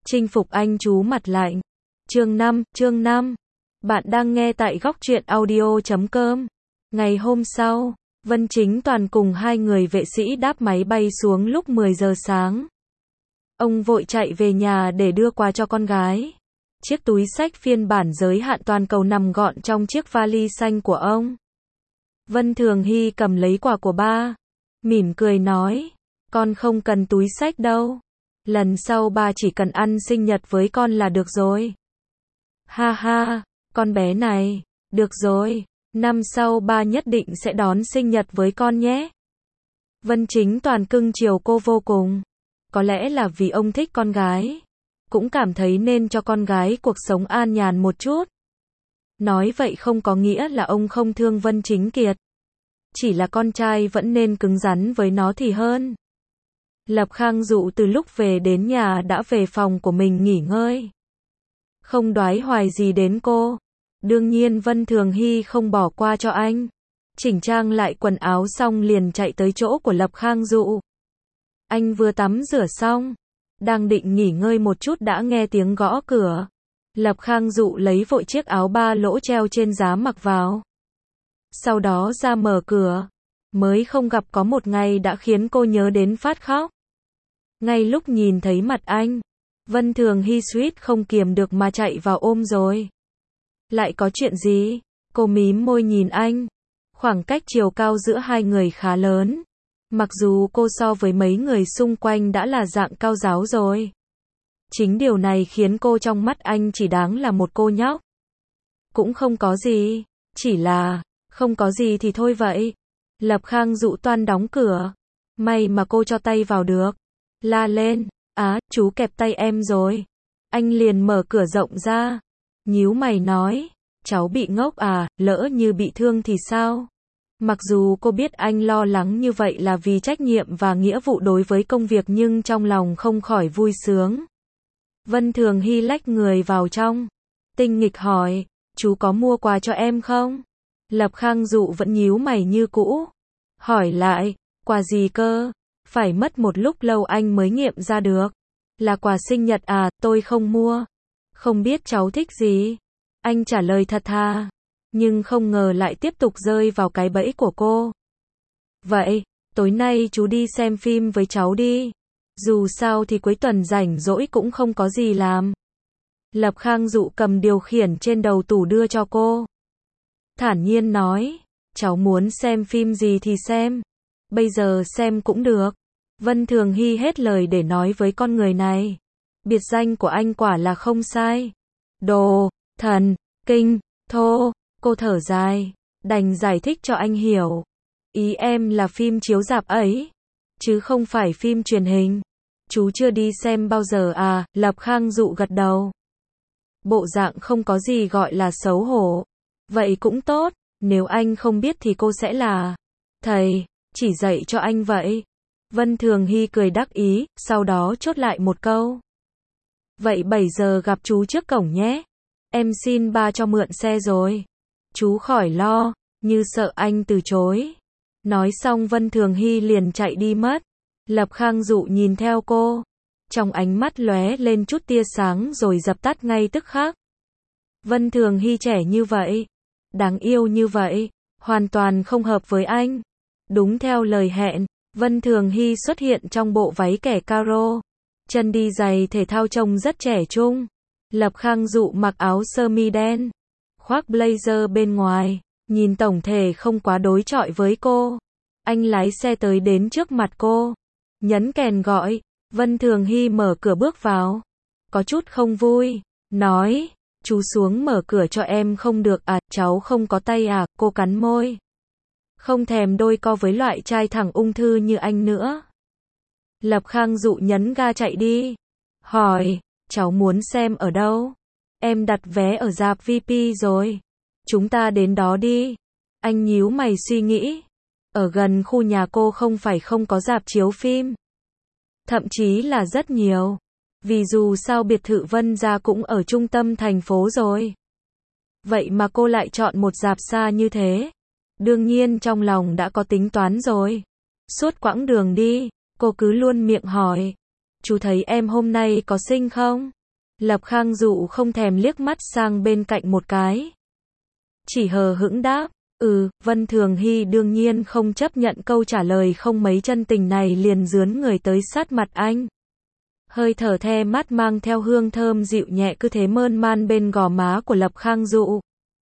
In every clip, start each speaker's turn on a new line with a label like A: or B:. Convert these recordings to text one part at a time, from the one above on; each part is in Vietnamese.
A: Chinh phục anh chú mặt lạnh. Chương 5. Bạn đang nghe tại góc truyện audio.com. Ngày hôm sau, Vân Chính Toàn cùng hai người vệ sĩ đáp máy bay xuống lúc 10 giờ sáng. Ông vội chạy về nhà để đưa quà cho con gái. Chiếc túi xách phiên bản giới hạn toàn cầu nằm gọn trong chiếc vali xanh của ông. Vân Thường Hy cầm lấy quà của ba, mỉm cười nói, con không cần túi xách đâu. Lần sau ba chỉ cần ăn sinh nhật với con là được rồi. Ha ha, con bé này, được rồi, năm sau ba nhất định sẽ đón sinh nhật với con nhé. Vân Chính Toàn cưng chiều cô vô cùng. Có lẽ là vì ông thích con gái, cũng cảm thấy nên cho con gái cuộc sống an nhàn một chút. Nói vậy không có nghĩa là ông không thương Vân Chính Kiệt. Chỉ là con trai vẫn nên cứng rắn với nó thì hơn. Lập Khang Dụ từ lúc về đến nhà đã về phòng của mình nghỉ ngơi. Không đoái hoài gì đến cô. Đương nhiên Vân Thường Hy không bỏ qua cho anh. Chỉnh trang lại quần áo xong liền chạy tới chỗ của Lập Khang Dụ. Anh vừa tắm rửa xong, đang định nghỉ ngơi một chút đã nghe tiếng gõ cửa. Lập Khang Dụ lấy vội chiếc áo ba lỗ treo trên giá mặc vào. Sau đó ra mở cửa. Mới không gặp có một ngày đã khiến cô nhớ đến phát khóc. Ngay lúc nhìn thấy mặt anh, Vân Thường Hy suýt không kiềm được mà chạy vào ôm rồi. Lại có chuyện gì? Cô mím môi nhìn anh. Khoảng cách chiều cao giữa hai người khá lớn. Mặc dù cô so với mấy người xung quanh đã là dạng cao giáo rồi. Chính điều này khiến cô trong mắt anh chỉ đáng là một cô nhóc. Cũng không có gì, chỉ là, không có gì thì thôi vậy. Lập Khang Dụ toan đóng cửa. May mà cô cho tay vào được. La lên, chú kẹp tay em rồi. Anh liền mở cửa rộng ra. Nhíu mày nói, cháu bị ngốc à, lỡ như bị thương thì sao? Mặc dù cô biết anh lo lắng như vậy là vì trách nhiệm và nghĩa vụ đối với công việc nhưng trong lòng không khỏi vui sướng. Vân Thường Hy lách người vào trong. Tinh nghịch hỏi, chú có mua quà cho em không? Lập Khang Dụ vẫn nhíu mày như cũ. Hỏi lại, quà gì cơ? Phải mất một lúc lâu anh mới nghiệm ra được. Là quà sinh nhật à, tôi không mua. Không biết cháu thích gì? Anh trả lời thật thà. Nhưng không ngờ lại tiếp tục rơi vào cái bẫy của cô. Vậy, tối nay chú đi xem phim với cháu đi. Dù sao thì cuối tuần rảnh rỗi cũng không có gì làm. Lập Khang Dụ cầm điều khiển trên đầu tủ đưa cho cô. Thản nhiên nói, cháu muốn xem phim gì thì xem. Bây giờ xem cũng được. Vân Thường Hy hết lời để nói với con người này. Biệt danh của anh quả là không sai. Đồ, thần, kinh, thô. Cô thở dài, đành giải thích cho anh hiểu. Ý em là phim chiếu rạp ấy, chứ không phải phim truyền hình. Chú chưa đi xem bao giờ à? Lập Khang Dụ gật đầu. Bộ dạng không có gì gọi là xấu hổ. Vậy cũng tốt, nếu anh không biết thì cô sẽ là thầy, chỉ dạy cho anh vậy. Vân Thường Hy cười đắc ý, sau đó chốt lại một câu. Vậy 7 giờ gặp chú trước cổng nhé. Em xin ba cho mượn xe rồi. Chú khỏi lo, như sợ anh từ chối. Nói xong Vân Thường Hy liền chạy đi mất. Lập Khang Dụ nhìn theo cô. Trong ánh mắt lóe lên chút tia sáng rồi dập tắt ngay tức khắc. Vân Thường Hy trẻ như vậy, đáng yêu như vậy, hoàn toàn không hợp với anh. Đúng theo lời hẹn, Vân Thường Hy xuất hiện trong bộ váy kẻ caro. Chân đi giày thể thao trông rất trẻ trung. Lập Khang Dụ mặc áo sơ mi đen, khoác blazer bên ngoài, nhìn tổng thể không quá đối chọi với cô. Anh lái xe tới đến trước mặt cô, nhấn kèn gọi. Vân Thường Hy mở cửa bước vào, có chút không vui, nói, chú xuống mở cửa cho em không được à, cháu không có tay à, cô cắn môi. Không thèm đôi co với loại trai thẳng ung thư như anh nữa. Lập Khang Dụ nhấn ga chạy đi, hỏi, cháu muốn xem ở đâu? Em đặt vé ở rạp VIP rồi. Chúng ta đến đó đi. Anh nhíu mày suy nghĩ. Ở gần khu nhà cô không phải không có rạp chiếu phim. Thậm chí là rất nhiều. Vì dù sao biệt thự Vân Gia cũng ở trung tâm thành phố rồi. Vậy mà cô lại chọn một rạp xa như thế. Đương nhiên trong lòng đã có tính toán rồi. Suốt quãng đường đi, cô cứ luôn miệng hỏi. Chú thấy em hôm nay có xinh không? Lập Khang Dụ không thèm liếc mắt sang bên cạnh một cái. Chỉ hờ hững đáp, Vân Thường Hy đương nhiên không chấp nhận câu trả lời không mấy chân tình này, liền dướn người tới sát mặt anh. Hơi thở the mát mang theo hương thơm dịu nhẹ cứ thế mơn man bên gò má của Lập Khang Dụ.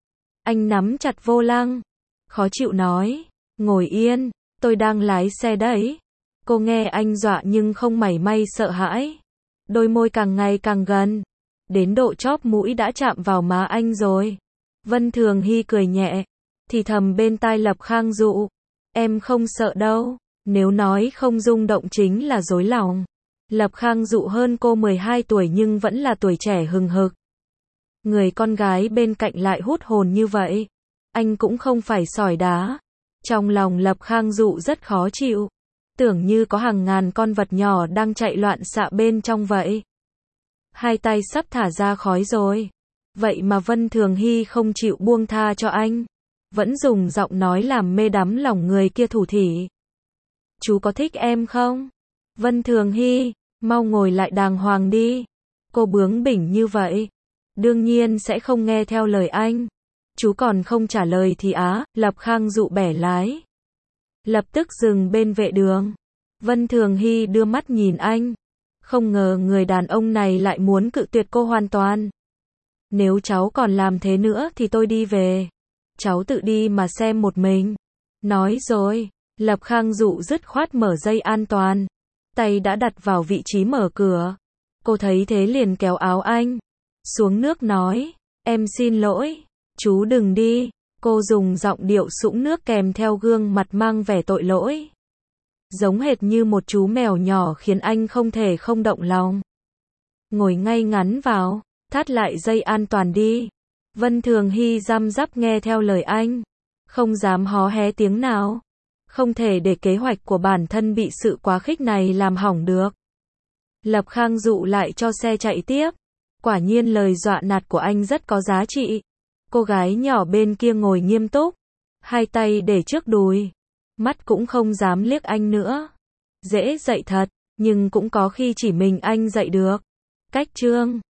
A: Anh nắm chặt vô lăng, khó chịu nói, ngồi yên, tôi đang lái xe đấy. Cô nghe anh dọa nhưng không mảy may sợ hãi. Đôi môi càng ngày càng gần, đến độ chóp mũi đã chạm vào má anh rồi. Vân Thường Hy cười nhẹ, thì thầm bên tai Lập Khang Dụ, em không sợ đâu, nếu nói không rung động chính là dối lòng. Lập Khang Dụ hơn cô 12 tuổi nhưng vẫn là tuổi trẻ hừng hực. Người con gái bên cạnh lại hút hồn như vậy. Anh cũng không phải sỏi đá. Trong lòng Lập Khang Dụ rất khó chịu. Tưởng như có hàng ngàn con vật nhỏ đang chạy loạn xạ bên trong vậy. Hai tay sắp thả ra khói rồi. Vậy mà Vân Thường Hy không chịu buông tha cho anh. Vẫn dùng giọng nói làm mê đắm lòng người kia thủ thỉ. Chú có thích em không? Vân Thường Hy, mau ngồi lại đàng hoàng đi. Cô bướng bỉnh như vậy. Đương nhiên sẽ không nghe theo lời anh. Chú còn không trả lời thì Lập Khang Dụ bẻ lái. Lập tức dừng bên vệ đường. Vân Thường Hy đưa mắt nhìn anh. Không ngờ người đàn ông này lại muốn cự tuyệt cô hoàn toàn. Nếu cháu còn làm thế nữa thì tôi đi về. Cháu tự đi mà xem một mình. Nói rồi, Lập Khang Dụ dứt khoát mở dây an toàn. Tay đã đặt vào vị trí mở cửa. Cô thấy thế liền kéo áo anh xuống nước nói, em xin lỗi, chú đừng đi. Cô dùng giọng điệu sũng nước kèm theo gương mặt mang vẻ tội lỗi. Giống hệt như một chú mèo nhỏ khiến anh không thể không động lòng. Ngồi ngay ngắn vào, thắt lại dây an toàn đi. Vân Thường Hy răm rắp nghe theo lời anh. Không dám hó hé tiếng nào. Không thể để kế hoạch của bản thân bị sự quá khích này làm hỏng được. Lập Khang Dụ lại cho xe chạy tiếp. Quả nhiên lời dọa nạt của anh rất có giá trị. Cô gái nhỏ bên kia ngồi nghiêm túc. Hai tay để trước đùi. Mắt cũng không dám liếc anh nữa. Dễ dạy thật, nhưng cũng có khi chỉ mình anh dạy được. Cách chương